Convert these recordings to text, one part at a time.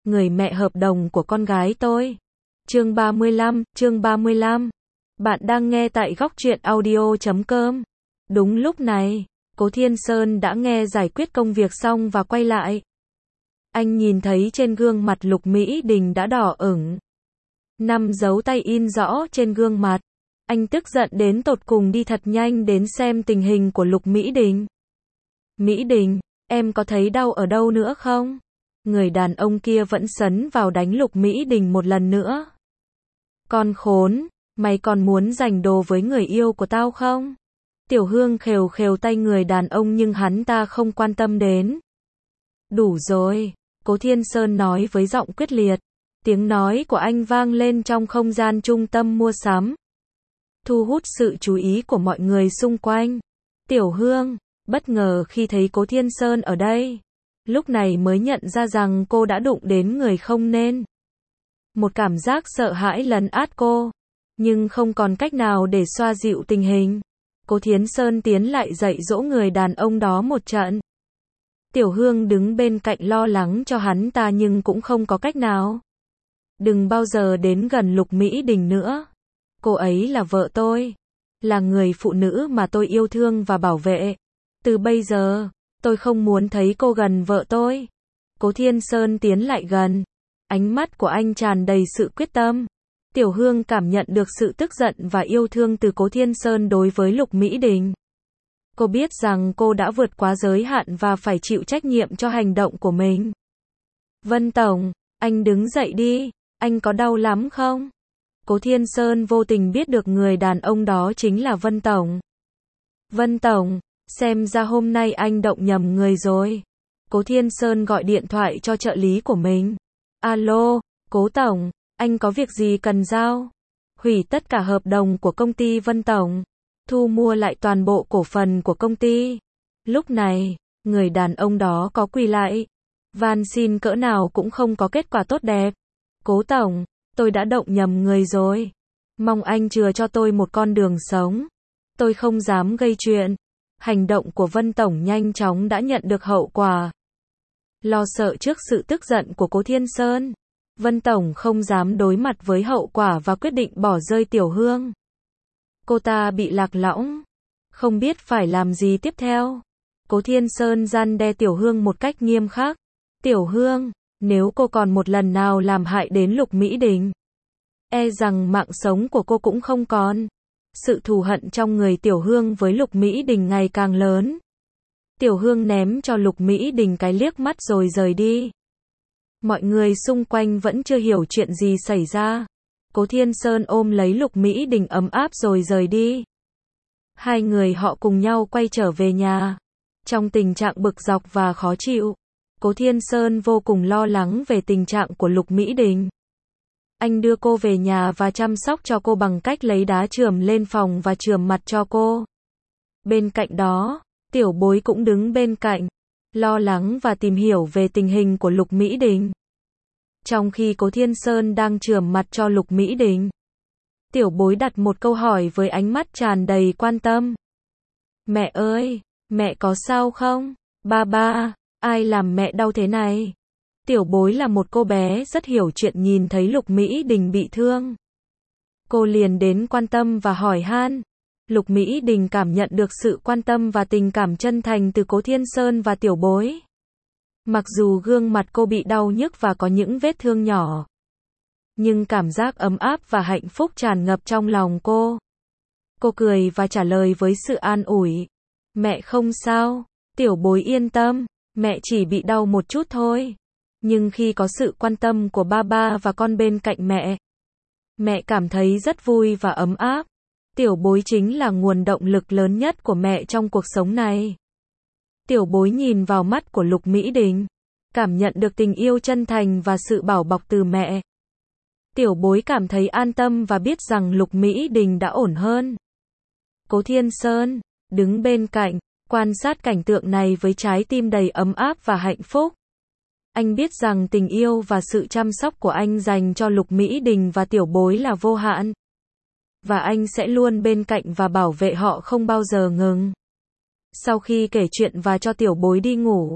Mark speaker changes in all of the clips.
Speaker 1: người mẹ hợp đồng của con gái tôi. Chương 35. Bạn đang nghe tại góc truyện audio.com. Đúng lúc này, Cố Thiên Sơn đã nghe giải quyết công việc xong và quay lại. Anh nhìn thấy trên gương mặt Lục Mỹ Đình đã đỏ ửng. 5 dấu tay in rõ trên gương mặt. Anh tức giận đến tột cùng đi thật nhanh đến xem tình hình của Lục Mỹ Đình. Mỹ Đình, em có thấy đau ở đâu nữa không? Người đàn ông kia vẫn sấn vào đánh Lục Mỹ Đình một lần nữa. Con khốn, mày còn muốn giành đồ với người yêu của tao không? Tiểu Hương khều khều tay người đàn ông nhưng hắn ta không quan tâm đến. Đủ rồi, Cố Thiên Sơn nói với giọng quyết liệt. Tiếng nói của anh vang lên trong không gian trung tâm mua sắm, thu hút sự chú ý của mọi người xung quanh. Tiểu Hương bất ngờ khi thấy Cố Thiên Sơn ở đây, lúc này mới nhận ra rằng cô đã đụng đến người không nên. Một cảm giác sợ hãi lấn át cô, nhưng không còn cách nào để xoa dịu tình hình. Cố Thiên Sơn tiến lại dạy dỗ người đàn ông đó một trận. Tiểu Hương đứng bên cạnh lo lắng cho hắn ta nhưng cũng không có cách nào. Đừng bao giờ đến gần Lục Mỹ Đình nữa. Cô ấy là vợ tôi, là người phụ nữ mà tôi yêu thương và bảo vệ. Từ bây giờ, tôi không muốn thấy cô gần vợ tôi. Cố Thiên Sơn tiến lại gần. Ánh mắt của anh tràn đầy sự quyết tâm. Tiểu Hương cảm nhận được sự tức giận và yêu thương từ Cố Thiên Sơn đối với Lục Mỹ Đình. Cô biết rằng cô đã vượt quá giới hạn và phải chịu trách nhiệm cho hành động của mình. Vân Tổng, anh đứng dậy đi, anh có đau lắm không? Cố Thiên Sơn vô tình biết được người đàn ông đó chính là Vân Tổng. Vân Tổng, xem ra hôm nay anh động nhầm người rồi. Cố Thiên Sơn gọi điện thoại cho trợ lý của mình. Alo, Cố Tổng, anh có việc gì cần giao? Hủy tất cả hợp đồng của công ty Vân Tổng. Thu mua lại toàn bộ cổ phần của công ty. Lúc này, người đàn ông đó có quỳ lại. Van xin cỡ nào cũng không có kết quả tốt đẹp. Cố Tổng, tôi đã động nhầm người rồi. Mong anh chừa cho tôi một con đường sống. Tôi không dám gây chuyện. Hành động của Vân Tổng nhanh chóng đã nhận được hậu quả. Lo sợ trước sự tức giận của Cố Thiên Sơn, Vân Tổng không dám đối mặt với hậu quả và quyết định bỏ rơi Tiểu Hương. Cô ta bị lạc lõng, không biết phải làm gì tiếp theo. Cố Thiên Sơn răn đe Tiểu Hương một cách nghiêm khắc. Tiểu Hương, nếu cô còn một lần nào làm hại đến Lục Mỹ Đình, e rằng mạng sống của cô cũng không còn. Sự thù hận trong người Tiểu Hương với Lục Mỹ Đình ngày càng lớn. Tiểu Hương ném cho Lục Mỹ Đình cái liếc mắt rồi rời đi. Mọi người xung quanh vẫn chưa hiểu chuyện gì xảy ra. Cố Thiên Sơn ôm lấy Lục Mỹ Đình ấm áp rồi rời đi. Hai người họ cùng nhau quay trở về nhà. Trong tình trạng bực dọc và khó chịu, Cố Thiên Sơn vô cùng lo lắng về tình trạng của Lục Mỹ Đình. Anh đưa cô về nhà và chăm sóc cho cô bằng cách lấy đá chườm lên phòng và chườm mặt cho cô. Bên cạnh đó, Tiểu Bối cũng đứng bên cạnh, lo lắng và tìm hiểu về tình hình của Lục Mỹ Đình. Trong khi Cố Thiên Sơn đang chườm mặt cho Lục Mỹ Đình, Tiểu Bối đặt một câu hỏi với ánh mắt tràn đầy quan tâm. Mẹ ơi, mẹ có sao không? Ba, ai làm mẹ đau thế này? Tiểu Bối là một cô bé rất hiểu chuyện, nhìn thấy Lục Mỹ Đình bị thương. Cô liền đến quan tâm và hỏi han. Lục Mỹ Đình cảm nhận được sự quan tâm và tình cảm chân thành từ Cố Thiên Sơn và Tiểu Bối. Mặc dù gương mặt cô bị đau nhức và có những vết thương nhỏ, nhưng cảm giác ấm áp và hạnh phúc tràn ngập trong lòng cô. Cô cười và trả lời với sự an ủi. Mẹ không sao, Tiểu Bối yên tâm, mẹ chỉ bị đau một chút thôi. Nhưng khi có sự quan tâm của ba và con bên cạnh mẹ cảm thấy rất vui và ấm áp. Tiểu Bối chính là nguồn động lực lớn nhất của mẹ trong cuộc sống này. Tiểu Bối nhìn vào mắt của Lục Mỹ Đình, cảm nhận được tình yêu chân thành và sự bảo bọc từ mẹ. Tiểu Bối cảm thấy an tâm và biết rằng Lục Mỹ Đình đã ổn hơn. Cố Thiên Sơn đứng bên cạnh, quan sát cảnh tượng này với trái tim đầy ấm áp và hạnh phúc. Anh biết rằng tình yêu và sự chăm sóc của anh dành cho Lục Mỹ Đình và Tiểu Bối là vô hạn. Và anh sẽ luôn bên cạnh và bảo vệ họ không bao giờ ngừng. Sau khi kể chuyện và cho Tiểu Bối đi ngủ,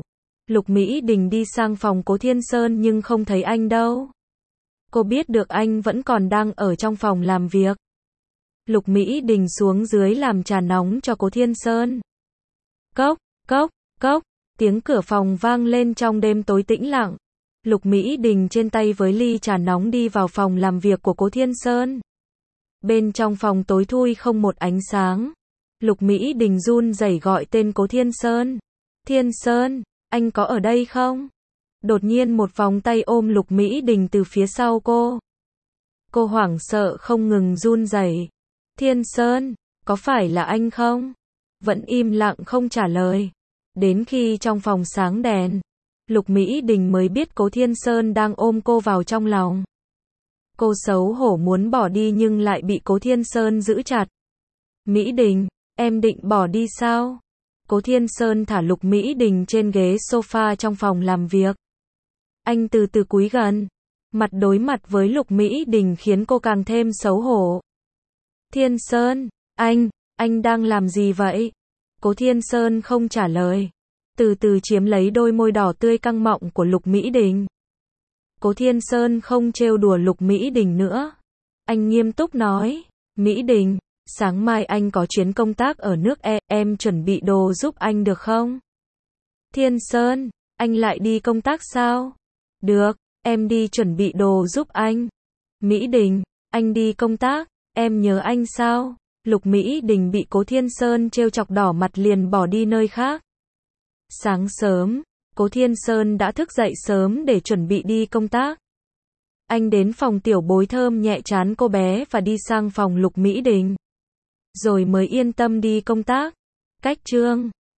Speaker 1: Lục Mỹ Đình đi sang phòng Cố Thiên Sơn nhưng không thấy anh đâu. Cô biết được anh vẫn còn đang ở trong phòng làm việc. Lục Mỹ Đình xuống dưới làm trà nóng cho Cố Thiên Sơn. Cốc, cốc, cốc, tiếng cửa phòng vang lên trong đêm tối tĩnh lặng. Lục Mỹ Đình trên tay với ly trà nóng đi vào phòng làm việc của Cố Thiên Sơn. Bên trong phòng tối thui không một ánh sáng. Lục Mỹ Đình run rẩy gọi tên Cố Thiên Sơn. Thiên Sơn, anh có ở đây không? Đột nhiên một vòng tay ôm Lục Mỹ Đình từ phía sau cô. Cô hoảng sợ không ngừng run rẩy. Thiên Sơn, có phải là anh không? Vẫn im lặng không trả lời. Đến khi trong phòng sáng đèn, Lục Mỹ Đình mới biết Cố Thiên Sơn đang ôm cô vào trong lòng. Cô xấu hổ muốn bỏ đi nhưng lại bị Cố Thiên Sơn giữ chặt. Mỹ Đình, em định bỏ đi sao? Cố Thiên Sơn thả Lục Mỹ Đình trên ghế sofa trong phòng làm việc. Anh từ từ cúi gần, mặt đối mặt với Lục Mỹ Đình khiến cô càng thêm xấu hổ. Thiên Sơn, anh đang làm gì vậy? Cố Thiên Sơn không trả lời, từ từ chiếm lấy đôi môi đỏ tươi căng mọng của Lục Mỹ Đình. Cố Thiên Sơn không trêu đùa Lục Mỹ Đình nữa. Anh nghiêm túc nói, Mỹ Đình, sáng mai anh có chuyến công tác ở nước em chuẩn bị đồ giúp anh được không? Thiên Sơn, anh lại đi công tác sao? Được, em đi chuẩn bị đồ giúp anh. Mỹ Đình, anh đi công tác, em nhớ anh sao? Lục Mỹ Đình bị Cố Thiên Sơn trêu chọc đỏ mặt liền bỏ đi nơi khác. Sáng sớm, Cố Thiên Sơn đã thức dậy sớm để chuẩn bị đi công tác. Anh đến phòng Tiểu Bối thơm nhẹ trán cô bé và đi sang phòng Lục Mỹ Đình. Rồi mới yên tâm đi công tác. Cách chương